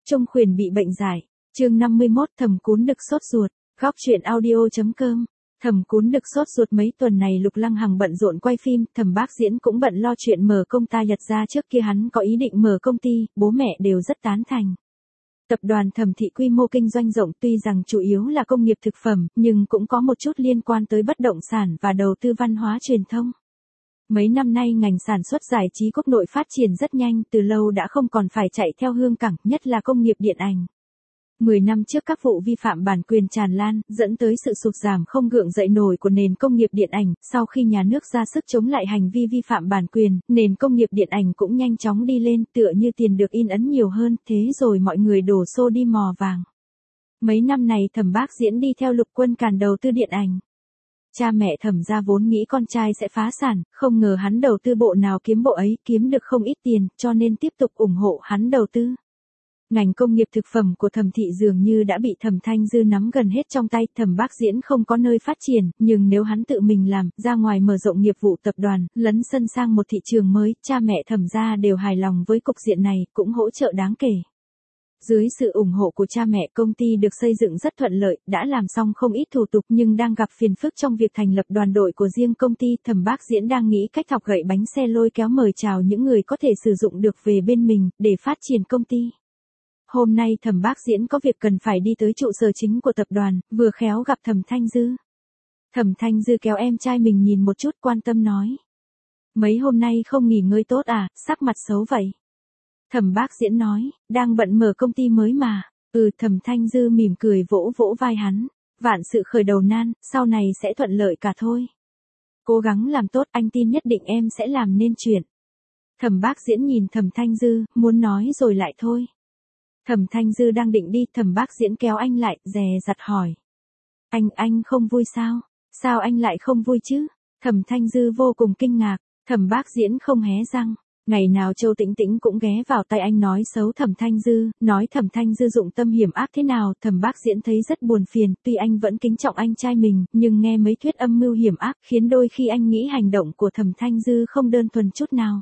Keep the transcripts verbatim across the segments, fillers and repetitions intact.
Trung Khuyển bị bệnh giải. Chương năm mươi mốt Thẩm Cún Đực sốt ruột. Góc truyện audio.com. Thẩm Cún Đực sốt ruột mấy tuần này Lục Lăng Hằng bận rộn quay phim, Thẩm Bác Diễn cũng bận lo chuyện mở công ta Nhật ra trước kia hắn có ý định mở công ty, bố mẹ đều rất tán thành. Tập đoàn Thẩm Thị quy mô kinh doanh rộng tuy rằng chủ yếu là công nghiệp thực phẩm, nhưng cũng có một chút liên quan tới bất động sản và đầu tư văn hóa truyền thông. Mấy năm nay ngành sản xuất giải trí quốc nội phát triển rất nhanh, từ lâu đã không còn phải chạy theo hương cảng, nhất là công nghiệp điện ảnh. Mười năm trước các vụ vi phạm bản quyền tràn lan, dẫn tới sự sụt giảm không gượng dậy nổi của nền công nghiệp điện ảnh, sau khi nhà nước ra sức chống lại hành vi vi phạm bản quyền, nền công nghiệp điện ảnh cũng nhanh chóng đi lên, tựa như tiền được in ấn nhiều hơn, thế rồi mọi người đổ xô đi mò vàng. Mấy năm này Thẩm Bác Diễn đi theo Lục Quân Càn đầu tư điện ảnh. Cha mẹ Thẩm gia vốn nghĩ con trai sẽ phá sản, không ngờ hắn đầu tư bộ nào kiếm bộ ấy, kiếm được không ít tiền, cho nên tiếp tục ủng hộ hắn đầu tư. Ngành công nghiệp thực phẩm của Thẩm Thị dường như đã bị Thẩm Thanh Dư nắm gần hết trong tay, Thẩm Bác Diễn không có nơi phát triển, nhưng nếu hắn tự mình làm, ra ngoài mở rộng nghiệp vụ tập đoàn, lấn sân sang một thị trường mới, cha mẹ Thẩm gia đều hài lòng với cục diện này, cũng hỗ trợ đáng kể. Dưới sự ủng hộ của cha mẹ, công ty được xây dựng rất thuận lợi, đã làm xong không ít thủ tục nhưng đang gặp phiền phức trong việc thành lập đoàn đội của riêng công ty. Thẩm Bác Diễn đang nghĩ cách thọc gậy bánh xe lôi kéo mời chào những người có thể sử dụng được về bên mình, để phát triển công ty. Hôm nay Thẩm Bác Diễn có việc cần phải đi tới trụ sở chính của tập đoàn, vừa khéo gặp Thẩm Thanh Dư. Thẩm Thanh Dư kéo em trai mình nhìn một chút, quan tâm nói. Mấy hôm nay không nghỉ ngơi tốt à, sắc mặt xấu vậy. Thẩm Bác Diễn nói, đang bận mở công ty mới mà. Ừ, Thẩm Thanh Dư mỉm cười vỗ vỗ vai hắn. Vạn sự khởi đầu nan, sau này sẽ thuận lợi cả thôi. Cố gắng làm tốt, anh tin nhất định em sẽ làm nên chuyện. Thẩm Bác Diễn nhìn Thẩm Thanh Dư, muốn nói rồi lại thôi. Thẩm Thanh Dư đang định đi, Thẩm Bác Diễn kéo anh lại, dè dặt hỏi. Anh, anh không vui sao? Sao anh lại không vui chứ? Thẩm Thanh Dư vô cùng kinh ngạc, Thẩm Bác Diễn không hé răng. Ngày nào Châu Tĩnh Tĩnh cũng ghé vào tay anh nói xấu Thẩm Thanh Dư, nói Thẩm Thanh Dư dụng tâm hiểm ác thế nào, Thẩm Bác Diễn thấy rất buồn phiền, tuy anh vẫn kính trọng anh trai mình, nhưng nghe mấy thuyết âm mưu hiểm ác, khiến đôi khi anh nghĩ hành động của Thẩm Thanh Dư không đơn thuần chút nào.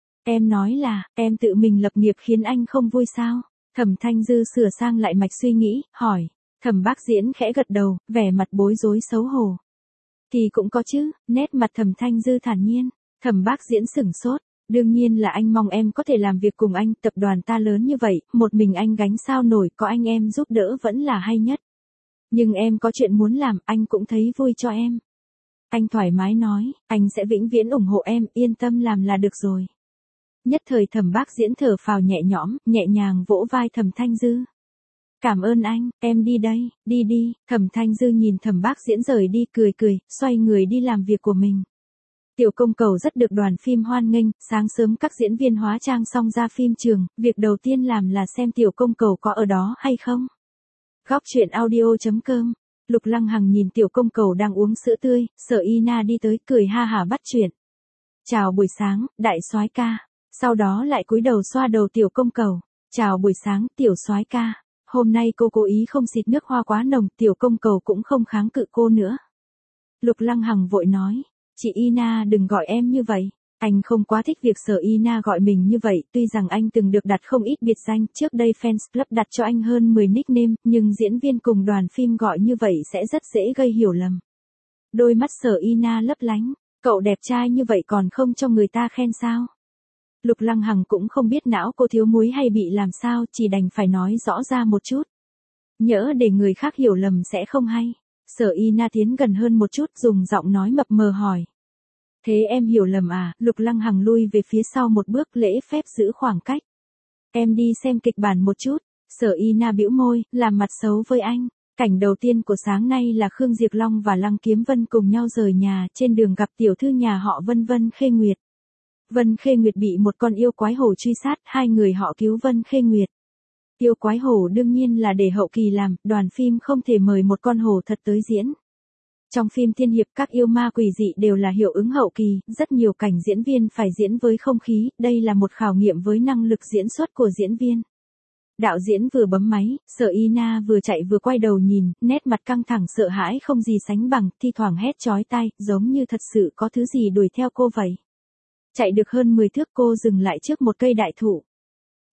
Em nói là, em tự mình lập nghiệp khiến anh không vui sao? Thẩm Thanh Dư sửa sang lại mạch suy nghĩ, hỏi. Thẩm Bác Diễn khẽ gật đầu, vẻ mặt bối rối xấu hổ. Thì cũng có chứ, nét mặt Thẩm Thanh Dư thản nhiên. Thẩm Bác Diễn sửng sốt. Đương nhiên là anh mong em có thể làm việc cùng anh, tập đoàn ta lớn như vậy, một mình anh gánh sao nổi, có anh em giúp đỡ vẫn là hay nhất. Nhưng em có chuyện muốn làm, anh cũng thấy vui cho em. Anh thoải mái nói, anh sẽ vĩnh viễn ủng hộ em, yên tâm làm là được rồi. Nhất thời Thẩm Bác Diễn thở phào nhẹ nhõm, nhẹ nhàng vỗ vai Thẩm Thanh Dư. Cảm ơn anh, em đi đây, đi đi. Thẩm Thanh Dư nhìn Thẩm Bác Diễn rời đi, cười cười, xoay người đi làm việc của mình. Tiểu Công Cầu rất được đoàn phim hoan nghênh, sáng sớm các diễn viên hóa trang xong ra phim trường, việc đầu tiên làm là xem Tiểu Công Cầu có ở đó hay không. Góc truyện audio.com. Lục Lăng Hằng nhìn Tiểu Công Cầu đang uống sữa tươi, Sở Y Na đi tới cười ha hả bắt chuyện. Chào buổi sáng, đại soái ca. Sau đó lại cúi đầu xoa đầu Tiểu Công Cầu. Chào buổi sáng, Tiểu soái ca. Hôm nay cô cố ý không xịt nước hoa quá nồng, Tiểu Công Cầu cũng không kháng cự cô nữa. Lục Lăng Hằng vội nói. Chị Ina đừng gọi em như vậy. Anh không quá thích việc Sở Ina gọi mình như vậy, tuy rằng anh từng được đặt không ít biệt danh, trước đây fans club đặt cho anh hơn mười nickname, nhưng diễn viên cùng đoàn phim gọi như vậy sẽ rất dễ gây hiểu lầm. Đôi mắt Sở Ina lấp lánh, cậu đẹp trai như vậy còn không cho người ta khen sao? Lục Lăng Hằng cũng không biết não cô thiếu muối hay bị làm sao, chỉ đành phải nói rõ ra một chút. Nhỡ để người khác hiểu lầm sẽ không hay. Sở Ina tiến gần hơn một chút, dùng giọng nói mập mờ hỏi. Thế em hiểu lầm à? Lục Lăng Hằng lui về phía sau một bước, lễ phép giữ khoảng cách. Em đi xem kịch bản một chút. Sở Ina bĩu môi, làm mặt xấu với anh. Cảnh đầu tiên của sáng nay là Khương Diệp Long và Lăng Kiếm Vân cùng nhau rời nhà, trên đường gặp tiểu thư nhà họ Vân Vân Khê Nguyệt. Vân Khê Nguyệt bị một con yêu quái hổ truy sát, hai người họ cứu Vân Khê Nguyệt. Yêu quái hổ đương nhiên là để hậu kỳ làm, đoàn phim không thể mời một con hổ thật tới diễn. Trong phim tiên hiệp các yêu ma quỷ dị đều là hiệu ứng hậu kỳ, rất nhiều cảnh diễn viên phải diễn với không khí, đây là một khảo nghiệm với năng lực diễn xuất của diễn viên. Đạo diễn vừa bấm máy, Sở Ina vừa chạy vừa quay đầu nhìn, nét mặt căng thẳng sợ hãi không gì sánh bằng, thi thoảng hét chói tai, giống như thật sự có thứ gì đuổi theo cô vậy. Chạy được hơn mười thước cô dừng lại trước một cây đại thụ.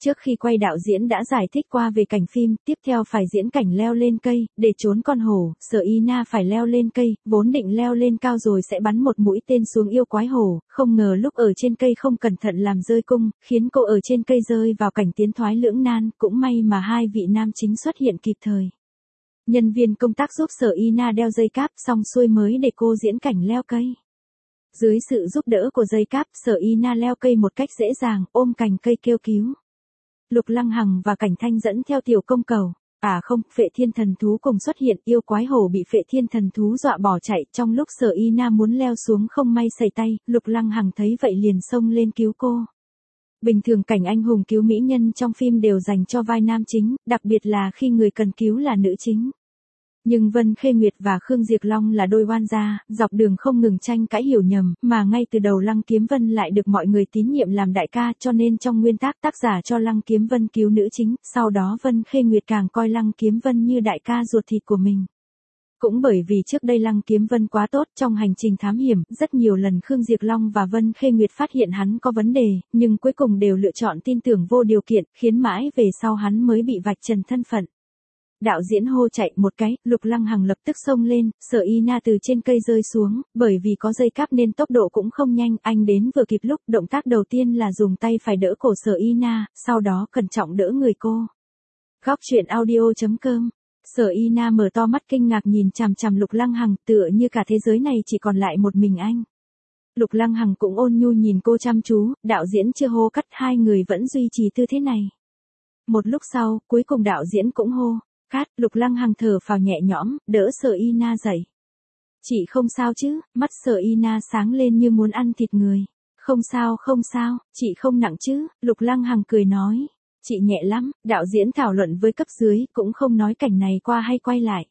Trước khi quay đạo diễn đã giải thích qua về cảnh phim, tiếp theo phải diễn cảnh leo lên cây, để trốn con hổ, Sở Ina phải leo lên cây, vốn định leo lên cao rồi sẽ bắn một mũi tên xuống yêu quái hổ, không ngờ lúc ở trên cây không cẩn thận làm rơi cung, khiến cô ở trên cây rơi vào cảnh tiến thoái lưỡng nan, cũng may mà hai vị nam chính xuất hiện kịp thời. Nhân viên công tác giúp Sở Ina đeo dây cáp xong xuôi mới để cô diễn cảnh leo cây. Dưới sự giúp đỡ của dây cáp, Sở Ina leo cây một cách dễ dàng, ôm cành cây kêu cứu. Lục Lăng Hằng và Cảnh Thanh dẫn theo tiểu công cầu. À không, Phệ Thiên Thần Thú cùng xuất hiện, yêu quái hổ bị Phệ Thiên Thần Thú dọa bỏ chạy, trong lúc Sở Ina muốn leo xuống không may sẩy tay, Lục Lăng Hằng thấy vậy liền xông lên cứu cô. Bình thường cảnh anh hùng cứu mỹ nhân trong phim đều dành cho vai nam chính, đặc biệt là khi người cần cứu là nữ chính. Nhưng Vân Khê Nguyệt và Khương Diệp Long là đôi oan gia, dọc đường không ngừng tranh cãi hiểu nhầm, mà ngay từ đầu Lăng Kiếm Vân lại được mọi người tín nhiệm làm đại ca, cho nên trong nguyên tác tác giả cho Lăng Kiếm Vân cứu nữ chính, sau đó Vân Khê Nguyệt càng coi Lăng Kiếm Vân như đại ca ruột thịt của mình. Cũng bởi vì trước đây Lăng Kiếm Vân quá tốt trong hành trình thám hiểm, rất nhiều lần Khương Diệp Long và Vân Khê Nguyệt phát hiện hắn có vấn đề, nhưng cuối cùng đều lựa chọn tin tưởng vô điều kiện, khiến mãi về sau hắn mới bị vạch trần thân phận. Đạo diễn hô chạy một cái, Lục Lăng Hằng lập tức xông lên, Sở Ina từ trên cây rơi xuống, bởi vì có dây cáp nên tốc độ cũng không nhanh, anh đến vừa kịp lúc, động tác đầu tiên là dùng tay phải đỡ cổ Sở Ina, sau đó cẩn trọng đỡ người cô. Góc truyện audio chấm com. Sở Ina mở to mắt kinh ngạc nhìn chằm chằm Lục Lăng Hằng, tựa như cả thế giới này chỉ còn lại một mình anh. Lục Lăng Hằng cũng ôn nhu nhìn cô chăm chú, đạo diễn chưa hô cắt, hai người vẫn duy trì tư thế này. Một lúc sau, cuối cùng đạo diễn cũng hô. Cát, Lục Lăng Hằng thở phào nhẹ nhõm, đỡ Sở Ina dậy. Chị không sao chứ, mắt Sở Ina sáng lên như muốn ăn thịt người. Không sao không sao, chị không nặng chứ, Lục Lăng Hằng cười nói. Chị nhẹ lắm, đạo diễn thảo luận với cấp dưới, cũng không nói cảnh này qua hay quay lại.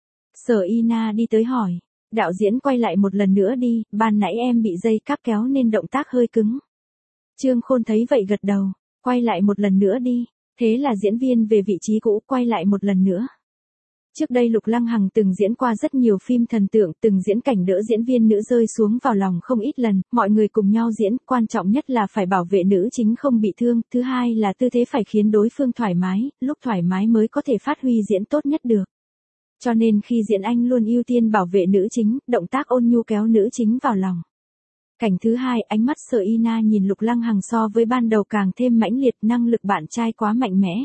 Sở Ina đi tới hỏi. Đạo diễn quay lại một lần nữa đi, ban nãy em bị dây cáp kéo nên động tác hơi cứng. Trương Khôn thấy vậy gật đầu, quay lại một lần nữa đi. Thế là diễn viên về vị trí cũ, quay lại một lần nữa. Trước đây Lục Lăng Hằng từng diễn qua rất nhiều phim thần tượng, từng diễn cảnh đỡ diễn viên nữ rơi xuống vào lòng không ít lần, mọi người cùng nhau diễn, quan trọng nhất là phải bảo vệ nữ chính không bị thương, thứ hai là tư thế phải khiến đối phương thoải mái, lúc thoải mái mới có thể phát huy diễn tốt nhất được. Cho nên khi diễn anh luôn ưu tiên bảo vệ nữ chính, động tác ôn nhu kéo nữ chính vào lòng. Cảnh thứ hai, ánh mắt Sở Ina nhìn Lục Lăng Hằng so với ban đầu càng thêm mãnh liệt, năng lực bạn trai quá mạnh mẽ.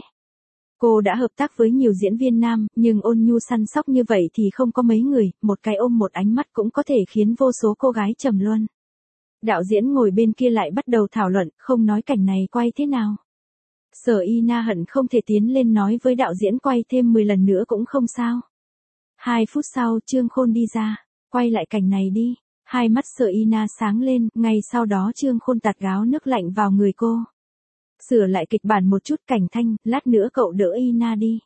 Cô đã hợp tác với nhiều diễn viên nam, nhưng ôn nhu săn sóc như vậy thì không có mấy người, một cái ôm một ánh mắt cũng có thể khiến vô số cô gái trầm luân. Đạo diễn ngồi bên kia lại bắt đầu thảo luận, không nói cảnh này quay thế nào. Sở Ina hận không thể tiến lên nói với đạo diễn quay thêm mười lần nữa cũng không sao. Hai phút sau Trương Khôn đi ra, quay lại cảnh này đi. Hai mắt Sở Ina sáng lên, ngay sau đó Trương Khôn tạt gáo nước lạnh vào người cô. Sửa lại kịch bản một chút, Cảnh Thanh, lát nữa cậu đỡ Ina đi.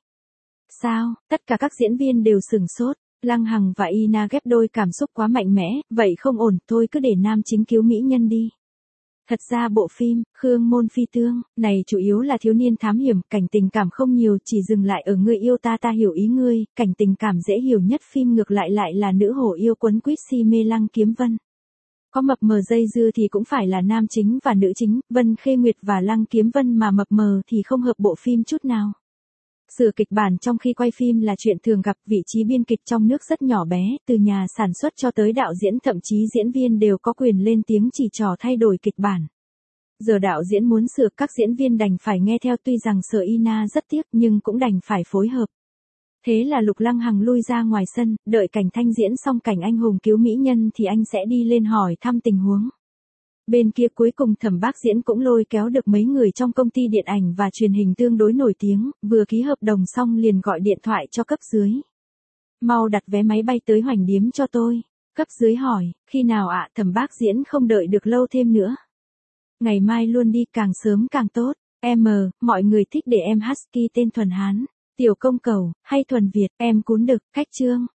Sao, tất cả các diễn viên đều sửng sốt, Lăng Hằng và Ina ghép đôi cảm xúc quá mạnh mẽ, vậy không ổn, thôi cứ để nam chính cứu mỹ nhân đi. Thật ra bộ phim, Khương Môn Phi Tương, này chủ yếu là thiếu niên thám hiểm, cảnh tình cảm không nhiều, chỉ dừng lại ở người yêu ta ta hiểu ý ngươi, cảnh tình cảm dễ hiểu nhất phim ngược lại lại là nữ hổ yêu quấn quýt si mê Lăng Kiếm Vân. Có mập mờ dây dưa thì cũng phải là nam chính và nữ chính, Vân Khê Nguyệt và Lăng Kiếm Vân mà mập mờ thì không hợp bộ phim chút nào. Sửa kịch bản trong khi quay phim là chuyện thường gặp, vị trí biên kịch trong nước rất nhỏ bé, từ nhà sản xuất cho tới đạo diễn thậm chí diễn viên đều có quyền lên tiếng chỉ trò thay đổi kịch bản. Giờ đạo diễn muốn sửa, các diễn viên đành phải nghe theo, tuy rằng Sở Ina rất tiếc nhưng cũng đành phải phối hợp. Thế là Lục Lăng Hằng lui ra ngoài sân, đợi Cảnh Thanh diễn xong cảnh anh hùng cứu mỹ nhân thì anh sẽ đi lên hỏi thăm tình huống. Bên kia cuối cùng Thẩm Bác Diễn cũng lôi kéo được mấy người trong công ty điện ảnh và truyền hình tương đối nổi tiếng, vừa ký hợp đồng xong liền gọi điện thoại cho cấp dưới. Mau đặt vé máy bay tới Hoành Điếm cho tôi. Cấp dưới hỏi, khi nào ạ? Thẩm Bác Diễn không đợi được lâu thêm nữa. Ngày mai luôn đi, càng sớm càng tốt. Em, mọi người thích để em Husky tên thuần Hán, tiểu công cầu, hay thuần Việt, em cún đực, cách trương.